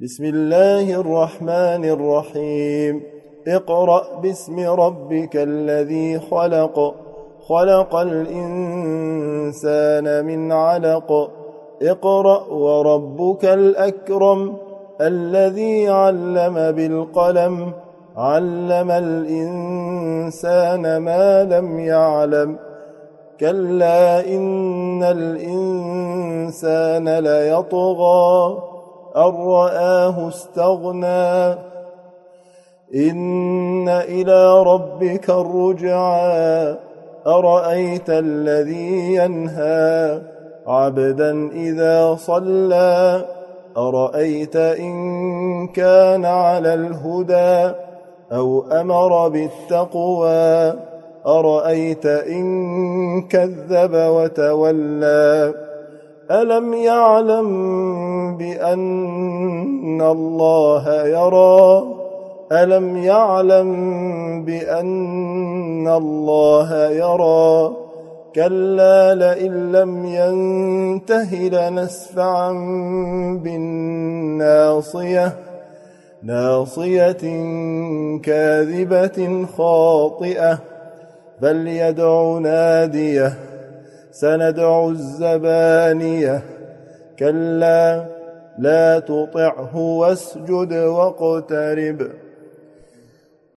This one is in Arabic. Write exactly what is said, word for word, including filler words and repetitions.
بسم الله الرحمن الرحيم اقرأ باسم ربك الذي خلق خلق الإنسان من علق اقرأ وربك الأكرم الذي علم بالقلم علم الإنسان ما لم يعلم كلا إن الإنسان ليطغى أن رآه استغنى إن إلى ربك الرجعى أرأيت الذي ينهى عبدا إذا صلى أرأيت إن كان على الهدى أو أمر بالتقوى أرأيت إن كذب وتولى ألم يعلم بأن الله يرى ألم يعلم بأن الله يرى كلا لئن لم ينته لنسفعا بالناصية ناصية كاذبة خاطئة فليدع ناديه سندع الزبانية كلا لا تطعه واسجد واقترب